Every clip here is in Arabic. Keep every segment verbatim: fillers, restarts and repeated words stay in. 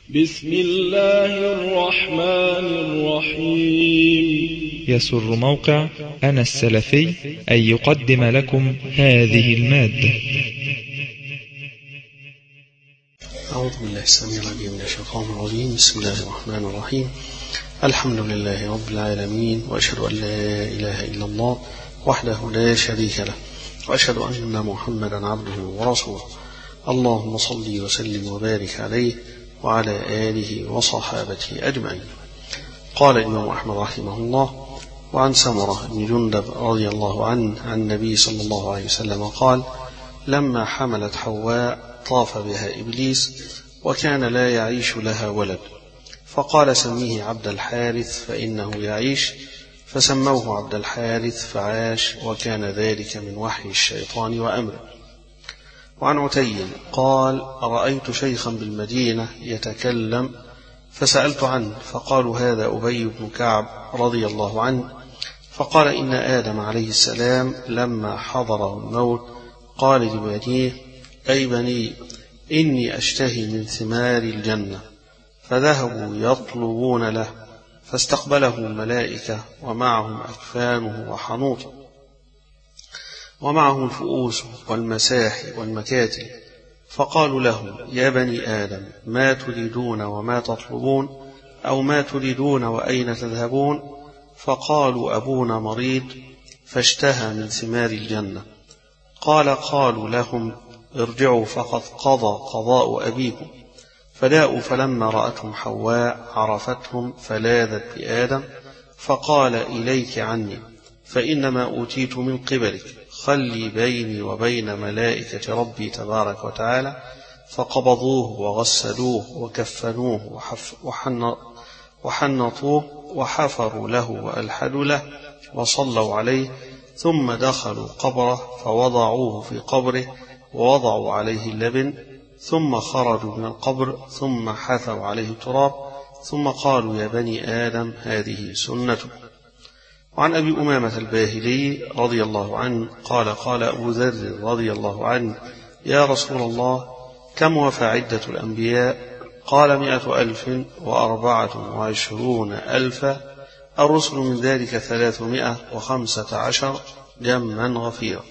بسم الله الرحمن الرحيم. يسر موقع أنا السلفي أن يقدم لكم هذه المادة. أعوذ بالله السميع العليم من الشيطان الرجيم. بسم الله الرحمن الرحيم. الحمد لله رب العالمين، وأشهد أن لا إله إلا الله وحده لا شريك له، وأشهد أن محمدا عبده ورسوله. اللهم صل وسلم وبارك عليه وعلى آله وصحابته أجمعين. قال الإمام أحمد رحمه الله: وعن سمرة بن جندب رضي الله عنه عن النبي صلى الله عليه وسلم قال: لما حملت حواء طاف بها إبليس وكان لا يعيش لها ولد، فقال: سميه عبد الحارث فإنه يعيش، فسموه عبد الحارث فعاش، وكان ذلك من وحي الشيطان وأمره. وعن عتي قال: رأيت شيخا بالمدينة يتكلم فسألت عنه، فقالوا: هذا أبي بن كعب رضي الله عنه. فقال: إن آدم عليه السلام لما حضره الموت قال لبنيه: أي بني، إني أشتهي من ثمار الجنة، فذهبوا يطلبون له، فاستقبله الملائكة ومعهم أكفانه وحنوطه، ومعهم الفؤوس والمساحي والمكاتل، فقالوا له: يا بني آدم، ما تريدون وما تطلبون، أو ما تريدون وأين تذهبون؟ فقالوا: أبونا مريض فاشتهى من ثمار الجنة. قال: قالوا لهم: ارجعوا فقد قضى قضاء أبيكم. فجاءوا، فلما رأتهم حواء عرفتهم فلاذت بآدم، فقال: إليك عني، فإنما أوتيت من قبلك، خلي بيني وبين ملائكة ربي تبارك وتعالى. فقبضوه وغسلوه وكفنوه وحنطوه وحفروا له وألحدوا له وصلوا عليه، ثم دخلوا قبره فوضعوه في قبره ووضعوا عليه اللبن، ثم خرجوا من القبر ثم حثوا عليه التراب، ثم قالوا: يا بني آدم، هذه سنته. وعن أبي أمامة الباهلي رضي الله عنه قال: قال أبو ذر رضي الله عنه: يا رسول الله، كم وفى عدة الأنبياء؟ قال: مئة ألف وأربعة وعشرون ألفا، الرسل من ذلك ثلاثمائة وخمسة عشر، جما غفيرا.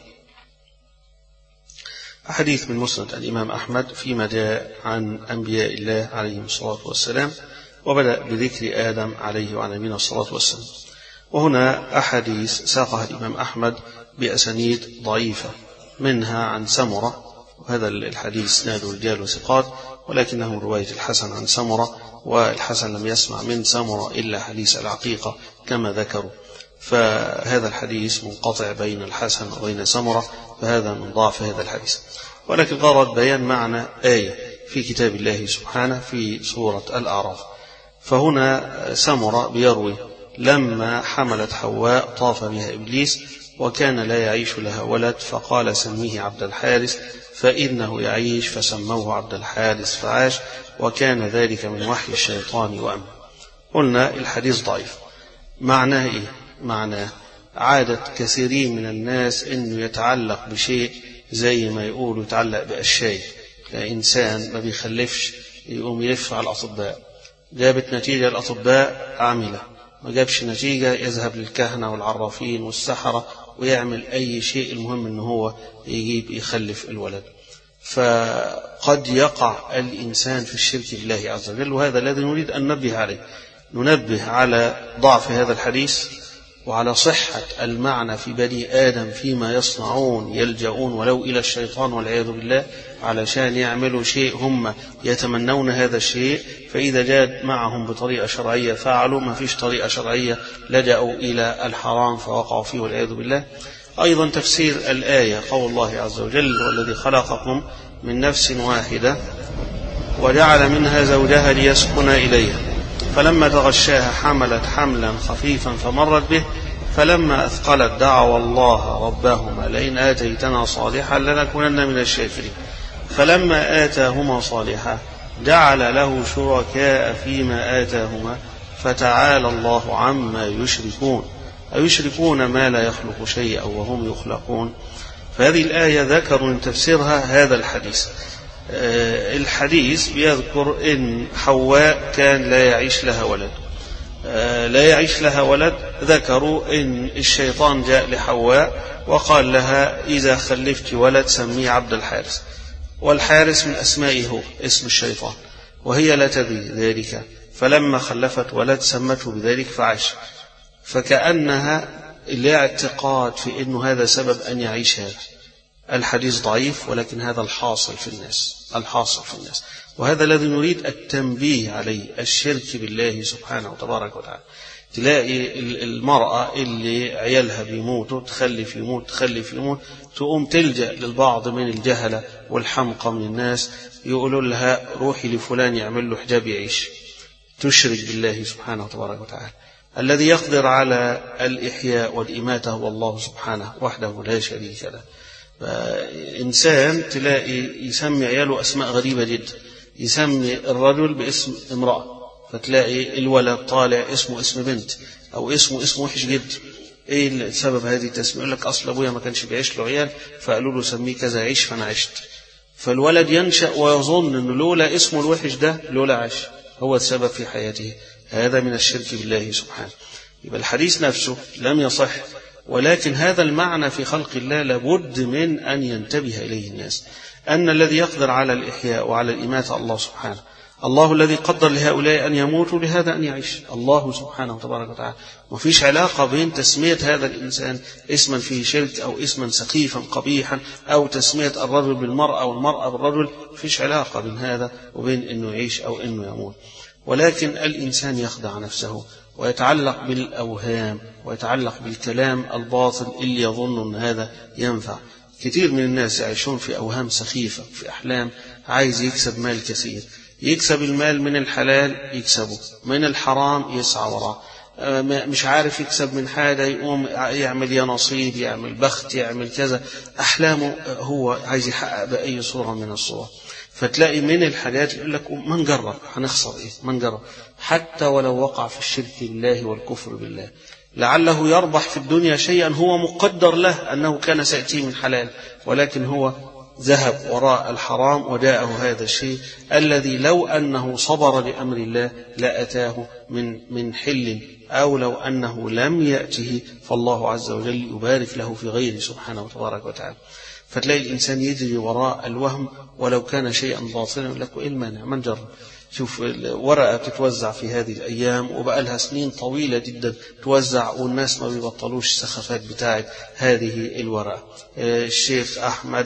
حديث من مسند الإمام أحمد فيما جاء عن أنبياء الله عليهم الصلاة والسلام، وبدأ بذكر آدم عليه وعلى نبينا الصلاة والسلام. وهنا أحاديث ساقها الإمام أحمد بأسانيد ضعيفة، منها عن سمرة، وهذا الحديث نادوا رجال وثقات، ولكنه رواية الحسن عن سمرة، والحسن لم يسمع من سمرة إلا حديث العقيقة كما ذكروا، فهذا الحديث منقطع بين الحسن وبين سمرة، فهذا من ضعف هذا الحديث. ولكن غرض بيان معنى آية في كتاب الله سبحانه في سورة الأعراف. فهنا سمرة بيروي: لما حملت حواء طاف بها إبليس وكان لا يعيش لها ولد، فقال: سميه عبد الحارث فإنه يعيش، فسموه عبد الحارث فعاش، وكان ذلك من وحي الشيطان وأمره. قلنا الحديث ضعيف. معناه إيه؟ معناه عادة كثيرين من الناس إنه يتعلق بشيء زي ما يقولوا يتعلق بأشياء. إنسان ما بيخلفش يقوم يلف على الأطباء، جابت نتيجة الأطباء عاملة، ما جابش نتيجة يذهب للكهنة والعرافين والسحرة ويعمل أي شيء، المهم أنه هو يجيب يخلف الولد. فقد يقع الإنسان في الشرك بالله عز وجل، وهذا الذي نريد أن ننبه عليه. ننبه على ضعف هذا الحديث، وعلى صحة المعنى في بني آدم فيما يصنعون، يلجؤون ولو إلى الشيطان والعياذ بالله علشان يعملوا شيء هم يتمنون هذا الشيء، فإذا جاء معهم بطريقة شرعية فعلوا، ما فيش طريقة شرعية لجأوا إلى الحرام فوقعوا فيه والعياذ بالله. أيضا تفسير الآية قول الله عز وجل: والذي خلقكم من نفس واحدة وجعل منها زوجها ليسكن إليها، فلما تغشاها حملت حملا خفيفا فمرت به، فلما أثقلت دعوا الله ربهما: لئن آتيتنا صالحا لنكونن من الشاكرين. فلما آتاهما صالحا جعل له شركاء فيما آتاهما، فتعالى الله عما يشركون، أيشركون ما لا يخلق شيئا وهم يخلقون. فهذه الآية ذكروا من تفسيرها هذا الحديث. الحديث بيذكر إن حواء كان لا يعيش لها ولد، لا يعيش لها ولد. ذكروا إن الشيطان جاء لحواء وقال لها إذا خلفت ولد سميه عبد الحارث، والحارث من أسمائه هو اسم الشيطان، وهي لا تدري ذلك، فلما خلفت ولد سمته بذلك فعاش. فكأنها لا اعتقاد في أنه هذا سبب أن يعيش هذا. الحديث ضعيف، ولكن هذا الحاصل في الناس، الحاصل في الناس، وهذا الذي نريد التنبيه عليه، الشرك بالله سبحانه وتبارك وتعالى. تلاقي المرأة اللي عيالها بيموتوا، تخلف يموت تخلف يموت، تقوم تلجأ للبعض من الجهلة والحمقى من الناس، يقولوا لها روحي لفلان يعمل له حجاب يعيش. تشرك بالله سبحانه وتبارك وتعالى. الذي يقدر على الإحياء والإماتة هو الله سبحانه وحده لا شريك له. إنسان تلاقي يسمي عياله أسماء غريبة جدا، يسمي الرجل باسم امرأة، فتلاقي الولد طالع اسمه اسم بنت، أو اسمه اسم وحش جدا. إيه سبب هذه التسمية؟ يقول لك أصل أبويا ما كانش بيعيش له عيال فقالوا له سميه كذا عيش فأنا عشت. فالولد ينشأ ويظن أنه لولا اسمه الوحش ده لولا عاش هو السبب في حياته. هذا من الشرك بالله سبحانه. يبقى الحديث نفسه لم يصح، ولكن هذا المعنى في خلق الله لابد من أن ينتبه إليه الناس، أن الذي يقدر على الإحياء وعلى الإماتة الله سبحانه. الله الذي قدر لهؤلاء أن يموتوا لهذا أن يعيش، الله سبحانه وتبارك وتعالى. وفيش علاقة بين تسمية هذا الإنسان اسما فيه شرك أو اسما سخيفا قبيحا، أو تسمية الرجل بالمرأة والمرأة بالرجل. فيش علاقة بين هذا وبين أنه يعيش أو أنه يموت. ولكن الإنسان يخدع نفسه ويتعلق بالأوهام ويتعلق بالكلام الباطل اللي يظن أن هذا ينفع. كثير من الناس يعيشون في أوهام سخيفة، في أحلام، عايز يكسب مال كثير، يكسب المال من الحلال يكسبه، من الحرام يسعى وراه، مش عارف يكسب من حاجة يقوم يعمل يا نصيب، يعمل بخت، يعمل كذا. أحلامه هو عايز يحقق بأي صورة من الصور. فتلاقي من الحاجات يقول لك ما نجرب، هنخسر ايه؟ ما نجرب، حتى ولو وقع في الشرك بالله والكفر بالله، لعله يربح في الدنيا شيئا هو مقدر له أنه كان سيأتيه من حلال، ولكن هو ذهب وراء الحرام وجاءه هذا الشيء الذي لو أنه صبر لأمر الله لأتاه من من حل، أو لو أنه لم يأته فالله عز وجل يبارك له في غيره سبحانه وتبارك وتعالى. فتلاقي الإنسان يجري وراء الوهم ولو كان شيئا باطلا، يقول لك إيه المانع؟ ما نجرب. شوف ورقة بتتوزع في هذه الأيام وبقى لها سنين طويلة جدا توزع، والناس ما بيبطلوش السخافات بتاعت هذه الورقة. الشيخ أحمد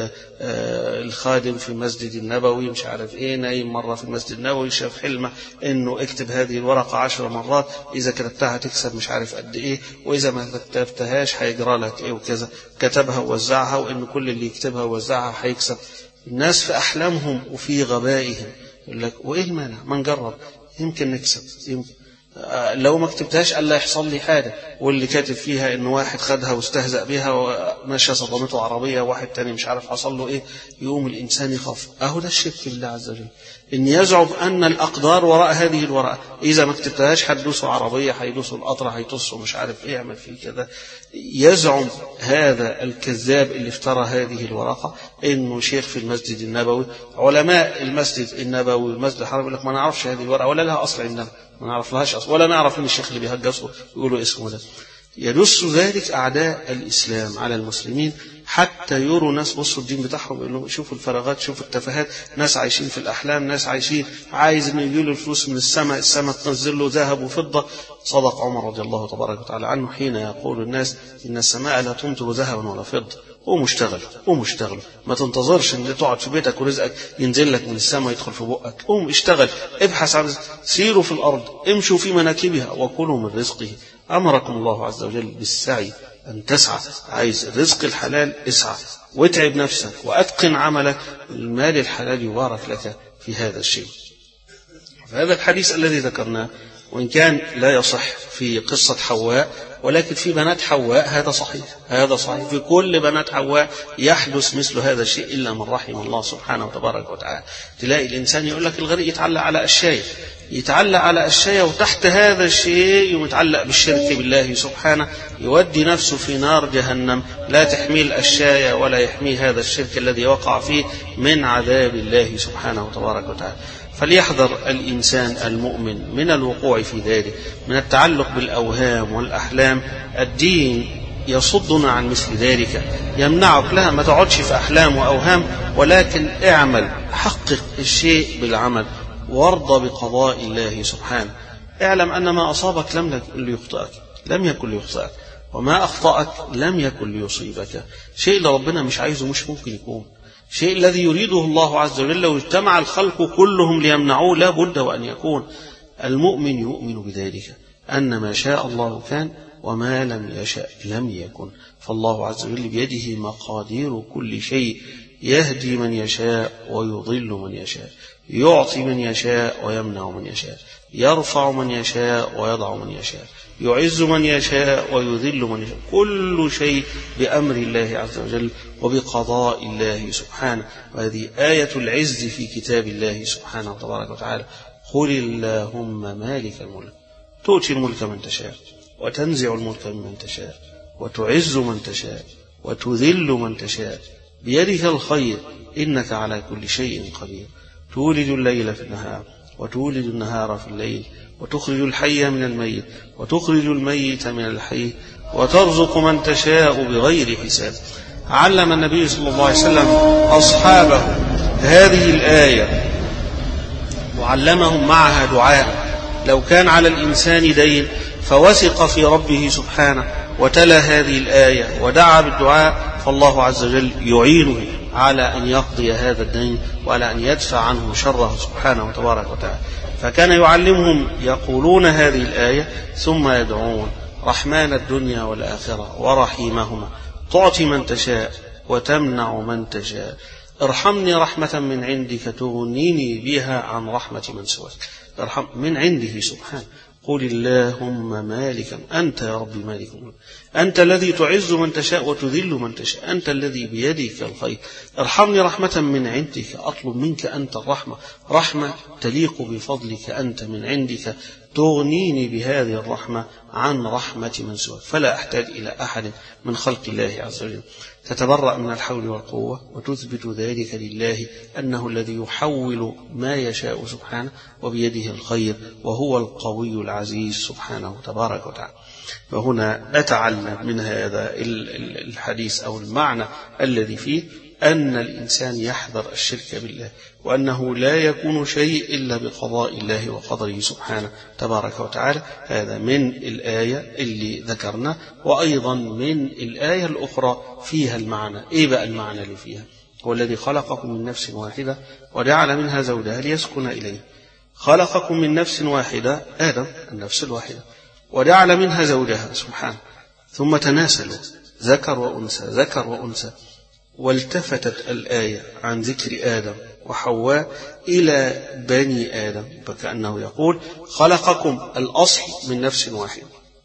الخادم في المسجد النبوي مش عارف إيه، نايم مرة في المسجد النبوي شاف حلمة إنه اكتب هذه الورقة عشر مرات، إذا كتبتها تكسب مش عارف قد إيه، وإذا ما كتبتهاش هيجرى لك إيه وكذا. كتبها ووزعها، وإن كل اللي يكتبها ووزعها هيكسب. الناس في أحلامهم وفي غبائهم يقول لك وإيه المانع؟ ما نجرب، يمكن نكسب، يمكن لو ما كتبتهاش ألا يحصل لي حاجة. واللي كاتب فيها إنه واحد خدها واستهزأ بها ومشى صدمته عربية، واحد تاني مش عارف حصل له إيه، يقوم الإنسان يخاف. أهو ده الشرك بالله عز وجل، إن يزعم أن الأقدار وراء هذه الورقة، إذا ما كتبتهاش هتدوسوا عربية، هيدوسوا القطر، هيتصوا مش عارف إيه، يعمل فيه كذا. يزعم هذا الكذاب اللي افترى هذه الورقة إنه شيخ في المسجد النبوي. علماء المسجد النبوي والمسجد الحرام يقول لك ما نعرفش هذه الورقة ولا لها أصل عندنا، ما نعرف لهاش أصل، ولا نعرف إن الشيخ اللي بيهجسوا يقولوا اسمه ده. يدس ذلك أعداء الإسلام على المسلمين حتى يروا ناس بصوا الدين بتاعهم، يقولوا شوفوا الفراغات، شوفوا التفاهات، ناس عايشين في الأحلام، ناس عايشين عايز إنه يجيله الفلوس من السماء، السماء تنزل له ذهب وفضة. صدق عمر رضي الله تبارك وتعالى عنه حين يقول الناس إن السماء لا تمطر ذهبا ولا فضة. قوم اشتغل، قوم اشتغل، ما تنتظرش ان تقعد في بيتك ورزقك ينزل لك من السماء يدخل في بقك. قوم اشتغل، ابحث عن، سيروا في الأرض، امشوا في مناكبها وكلوا من رزقه. أمركم الله عز وجل بالسعي، أن تسعى. عايز الرزق الحلال اسعى واتعب نفسك وأتقن عملك، المال الحلال يبارك لك في هذا الشيء. فهذا الحديث الذي ذكرناه وإن كان لا يصح في قصة حواء، ولكن في بنات حواء هذا صحيح، هذا صحيح. في كل بنات حواء يحدث مثل هذا الشيء إلا من رحم الله سبحانه وتبارك وتعالى. تلاقي الإنسان يقول لك الغريق يتعلق على أشياء، يتعلق على أشياء، وتحت هذا الشيء يتعلق بالشرك بالله سبحانه، يودي نفسه في نار جهنم لا تحميه الأشياء ولا يحميه هذا الشرك الذي وقع فيه من عذاب الله سبحانه وتبارك وتعالى. فليحذر الإنسان المؤمن من الوقوع في ذلك، من التعلق بالأوهام والأحلام. الدين يصدنا عن مثل ذلك، يمنعك. لا، ما تقعدش في أحلام وأوهام، ولكن اعمل، حقق الشيء بالعمل، وارضى بقضاء الله سبحانه. اعلم أن ما أصابك لم يكن ليخطئك، لم يكن ليخطئك، وما أخطأك لم يكن ليصيبك. شيء لربنا مش عايزه مش ممكن يكون. شيء الذي يريده الله عز وجل واجتمع الخلق كلهم ليمنعوه لا بد وأن يكون. المؤمن يؤمن بذلك، أن ما شاء الله كان وما لم يشاء لم يكن. فالله عز وجل بيده مقادير كل شيء، يهدي من يشاء ويضل من يشاء، يعطي من يشاء ويمنع من يشاء، يرفع من يشاء ويضع من يشاء، يعز من يشاء ويذل من يشاء. كل شيء بأمر الله عز وجل وبقضاء الله سبحانه. وهذه آية العز في كتاب الله سبحانه وتبارك وتعالى. قل اللهم مالك الملك تؤتي الملك من تشاء وتنزع الملك ممن تشاء وتعز من تشاء وتذل من تشاء، بيدك الخير إنك على كل شيء قدير. تولد الليل في النهار وتولد النهار في الليل، وتخرج الحي من الميت وتخرج الميت من الحي، وترزق من تشاء بغير حساب. علم النبي صلى الله عليه وسلم أصحابه هذه الآية وعلمهم معها دعاء. لو كان على الإنسان دين فوثق في ربه سبحانه وتلا هذه الآية ودعا بالدعاء، فالله عز وجل يعينه على أن يقضي هذا الدين وعلى أن يدفع عنه شره سبحانه وتبارك وتعالى. فكان يعلمهم يقولون هذه الآية ثم يدعون رحمن الدنيا والآخرة ورحيمهما، تعطي من تشاء وتمنع من تشاء، ارحمني رحمة من عندك تغنيني بها عن رحمة من سواك. ارحم من عنده سبحانه. قل اللهم مالكا، أنت يا رب مالك الملك، أنت الذي تعز من تشاء وتذل من تشاء، أنت الذي بيدك الخير، ارحمني رحمة من عندك، أطلب منك أنت الرحمة، رحمة تليق بفضلك أنت من عندك، تغنيني بهذه الرحمة عن رحمة من سواك، فلا أحتاج إلى أحد من خلق الله عز وجل. تتبرأ من الحول والقوة وتثبت ذلك لله أنه الذي يحول ما يشاء سبحانه وبيده الخير، وهو القوي العزيز سبحانه تبارك وتعالى. فهنا نتعلم من هذا الحديث أو المعنى الذي فيه أن الإنسان يحذر الشرك بالله، وأنه لا يكون شيء إلا بقضاء الله وقدره سبحانه تبارك وتعالى. هذا من الآية اللي ذكرنا، وأيضا من الآية الأخرى فيها المعنى. إيه بقى المعنى اللي فيها؟ هو الذي خلقكم من نفس واحدة وجعل منها زوجها ليسكن إليه. خلقكم من نفس واحدة، آدم النفس الواحدة، وجعل منها زوجها سبحانه، ثم تناسلوا ذكر وأنثى ذكر وأنثى، والتفتت الآية عن ذكر آدم وحواء إلى بني آدم، فكأنه يقول خلقكم الأصل من نفس واحدة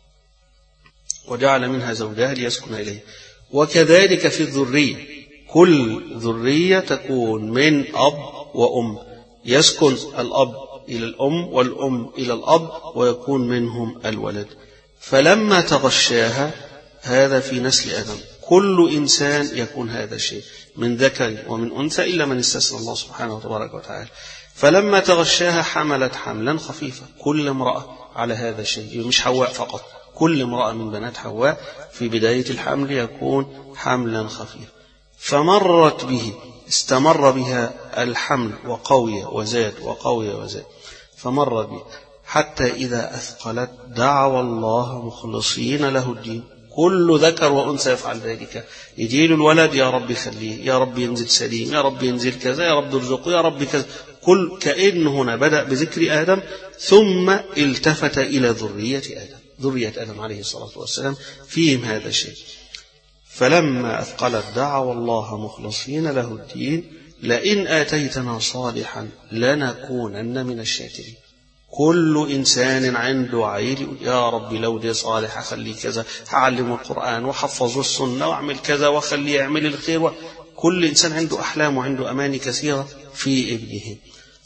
وجعل منها زوجها ليسكن إليه. وكذلك في الذرية، كل ذرية تكون من أب وأم، يسكن الأب إلى الأم والأم إلى الأب، ويكون منهم الولد. فلما تغشاها، هذا في نسل آدم، كل إنسان يكون هذا الشيء من ذكر ومن أنثى إلا من استثنى الله سبحانه وتبارك وتعالى. فلما تغشاها حملت حملا خفيفا، كل امرأة على هذا الشيء، مش حواء فقط، كل امرأة من بنات حواء في بداية الحمل يكون حملا خفيفا. فمرت به، استمر بها الحمل وقوي وزاد وقوي وزاد، فمرت به حتى إذا أثقلت دعوا الله مخلصين له الدين. كل ذكر وأنثى يفعل ذلك، يجيل الولد يا رب خليه، يا رب ينزل سليم، يا رب ينزل كذا، يا رب ارزقه، يا رب كذا. كل كأن هنا بدأ بذكر آدم ثم التفت إلى ذرية آدم، ذرية آدم عليه الصلاة والسلام فيهم هذا الشيء. فلما أثقلت دعوا الله مخلصين له الدين لئن آتيتنا صالحا لنكونن من الشاكرين. كل إنسان عنده عيل يا رب لو دي صالح أخليه كذا، هعلمه القرآن وحفظه السنة وأعمل كذا وأخليه يعمل الخير. كل إنسان عنده أحلام وعنده أماني كثيرة في ابنه.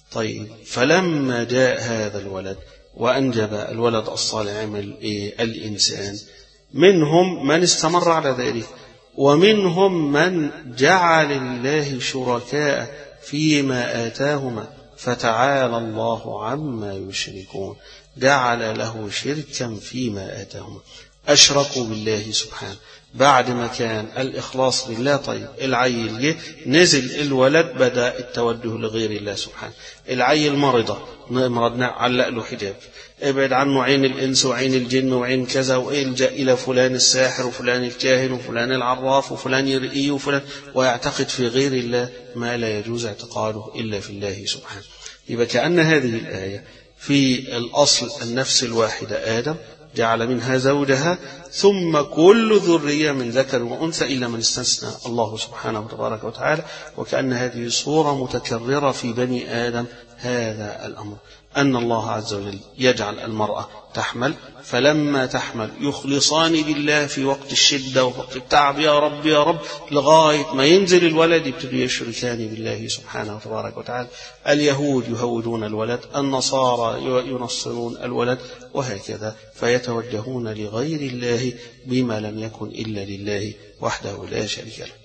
طيب فلما جاء هذا الولد وأنجب الولد الصالح عمل إيه الإنسان، منهم من استمر على ذلك، ومنهم من جعل الله شركاء فيما آتاهما فتعالى الله عما يشركون. جعل له شركا فيما آتاهما، أشركوا بالله سبحانه بعد ما كان الإخلاص لله. طيب العيل جه نزل الولد بدأ التوجه لغير الله سبحانه. العيل مرضى مرض علق له حجاب، ابعد عنه عين الإنس وعين الجن وعين كذا، وإلجأ إلى فلان الساحر وفلان الكاهن وفلان العراف وفلان يرئي وفلان، ويعتقد في غير الله ما لا يجوز اعتقاده إلا في الله سبحانه. يبقى كأن هذه الآية في الأصل النفس الواحدة آدم جعل منها زوجها، ثم كل ذرية من ذكر وأنثى إلا من استثنى الله سبحانه وتبارك وتعالى. وكأن هذه صورة متكررة في بني آدم هذا الأمر، أن الله عز وجل يجعل المرأة تحمل، فلما تحمل يخلصان بالله في وقت الشدة ووقت التعب، يا رب يا رب، لغاية ما ينزل الولد يبتدوا يشركان بالله سبحانه وتبارك وتعالى. اليهود يهودون الولد، النصارى ينصرون الولد، وهكذا فيتوجهون لغير الله بما لم يكن إلا لله وحده لا شريك له.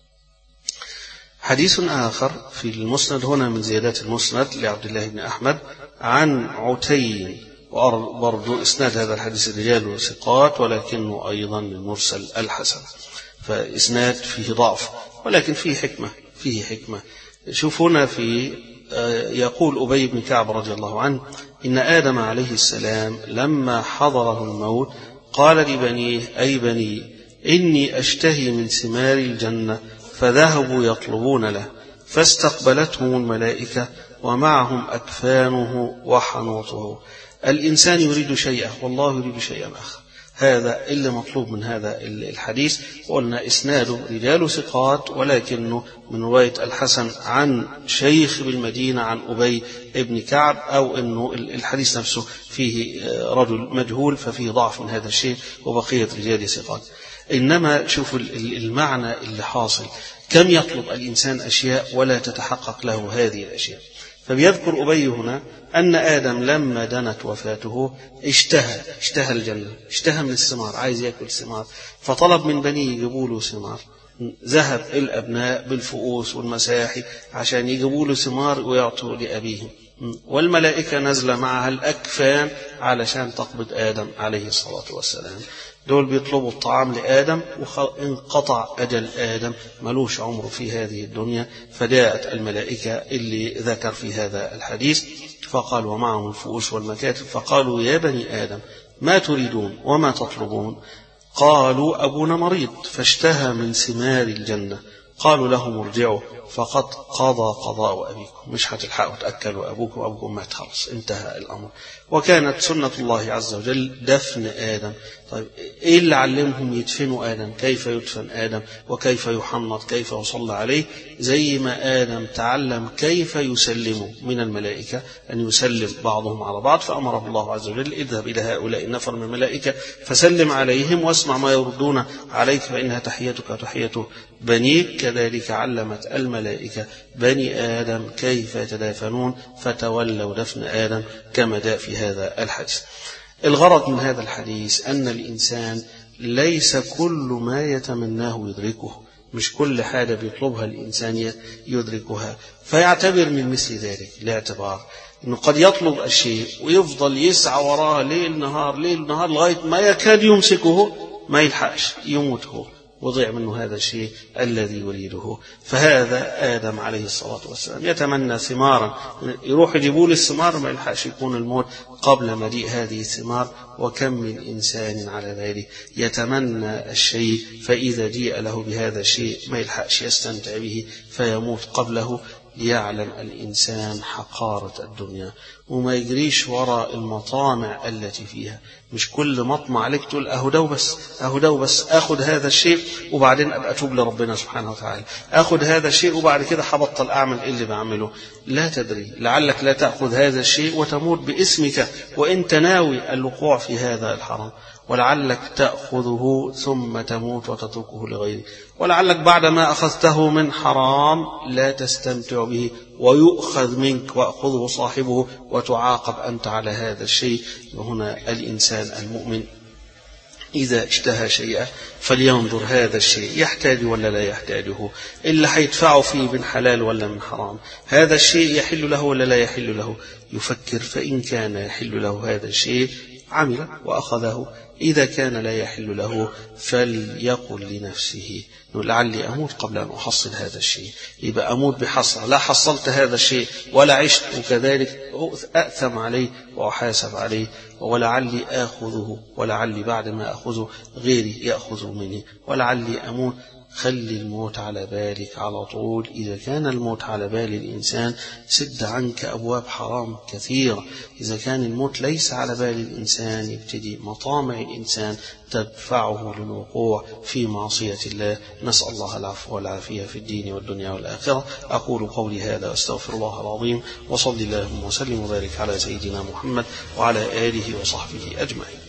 حديث آخر في المسند هنا من زيادات المسند لعبد الله بن أحمد عن عتي، وبرضو إسناد هذا الحديث الرجال وثقات، ولكنه أيضا المرسل الحسن، فإسناد فيه ضعف ولكن فيه حكمة فيه حكمة. شوفونا في يقول أبي بن كعب رضي الله عنه إن آدم عليه السلام لما حضره الموت قال لبنيه أي بني إني أشتهي من ثمار الجنة، فذهبوا يطلبون له، فاستقبلتهم الملائكة ومعهم أكفانه وحنوطه. الإنسان يريد شيئا والله يريد شيئا آخر، هذا اللي مطلوب من هذا الحديث. قلنا إسناده رجال ثقات، ولكنه من رواية الحسن عن شيخ بالمدينة عن أبي ابن كعب، أو أنه الحديث نفسه فيه رجل مجهول ففيه ضعف من هذا الشيء، وبقية رجال ثقات. إنما شوفوا المعنى اللي حاصل، كم يطلب الإنسان أشياء ولا تتحقق له هذه الأشياء. فبيذكر أبي هنا أن آدم لما دنت وفاته اشتهى اشتهى الجنة، اشتهى من الثمار، عايز يأكل ثمار، فطلب من بنيه يجيبوا له ثمار. ذهب الأبناء بالفؤوس والمساحي عشان يجيبوا له ثمار ويعطوا لأبيهم، والملائكة نزل معها الأكفان علشان تقبض آدم عليه الصلاة والسلام. دول بيطلبوا الطعام لآدم، وانقطع أجل آدم، ملوش عمره في هذه الدنيا. فجاءت الملائكة اللي ذكر في هذا الحديث فقال ومعهم الفؤوس والمكاتب، فقالوا يا بني آدم ما تريدون وما تطلبون؟ قالوا أبونا مريض فاشتهى من ثمار الجنة. قالوا لهم ارجعوا فقد قضى قضاء أبيكم، مش هتلحقوا تأكلوا أبوكم وأبوكم مات، خلص انتهى الأمر. وكانت سنة الله عز وجل دفن آدم. طيب إيه اللي علمهم يدفنوا آدم؟ كيف يدفن آدم وكيف يحنط، كيف يصلى عليه؟ زي ما آدم تعلم كيف يسلموا من الملائكة، أن يسلم بعضهم على بعض، فأمره الله عز وجل اذهب إلى هؤلاء النفر من الملائكة فسلم عليهم واسمع ما يردون عليك فإنها تحيتك وتحية بنيك. كذلك علمت الملائكة بني آدم كيف يتدافنون، فتولوا دفن آدم كما جاء في هذا الحديث. الغرض من هذا الحديث أن الإنسان ليس كل ما يتمناه يدركه، مش كل حاجة بيطلبها الإنسان يدركها، فيعتبر من مثل ذلك الاعتبار أنه قد يطلب الشيء ويفضل يسعى وراه ليل نهار ليل نهار لغاية ما يكاد يمسكه، ما يلحقش، يموت هو وضيع منه هذا الشيء الذي يريده. فهذا آدم عليه الصلاة والسلام يتمنى ثمارا، يروح يجيبوا له الثمار ما يلحقش، يكون الموت قبل مجيء هذه الثمار. وكم من إنسان على ذلك يتمنى الشيء فإذا جيء له بهذا الشيء ما يلحقش يستمتع به فيموت قبله. ليعلم الإنسان حقارة الدنيا وما يجريش وراء المطامع التي فيها. مش كل مطمع عليك تقول أهو ده بس أهو ده بس أخذ هذا الشيء وبعدين أبقى أتوب لربنا سبحانه وتعالى، أخذ هذا الشيء وبعد كده حبطل أعمل اللي بعمله. لا تدري، لعلك لا تأخذ هذا الشيء وتموت باسمك وإنت ناوي الوقوع في هذا الحرام، ولعلك تأخذه ثم تموت وتتركه لغيره، ولعلك بعد ما أخذته من حرام لا تستمتع به ويؤخذ منك ويأخذه صاحبه وتعاقب أنت على هذا الشيء. وهنا الإنسان المؤمن إذا اشتهى شيئا فلينظر هذا الشيء يحتاج ولا لا يحتاجه، اللي هيدفعه فيه من حلال ولا من حرام، هذا الشيء يحل له ولا لا يحل له، يفكر. فإن كان يحل له هذا الشيء عمل وأخذه، إذا كان لا يحل له فليقل لنفسه لعلي أموت قبل أن أحصل هذا الشيء. يبقى أموت بحسرة، لا حصلت هذا الشيء ولا عشت، وكذلك أأثم عليه وأحاسب عليه، ولعلي آخذه، ولعلي بعد ما أخذه غيري يأخذه مني، ولعلي أموت. خلي الموت على بالك على طول. إذا كان الموت على بال الإنسان سد عنك أبواب حرام كثيرة. إذا كان الموت ليس على بال الإنسان يبتدي مطامع الإنسان تدفعه للوقوع في معصية الله. نسأل الله العفو والعافية في الدين والدنيا والآخرة. أقول قولي هذا أستغفر الله العظيم، وصلي اللهم وسلم وبارك على سيدنا محمد وعلى آله وصحبه أجمعين.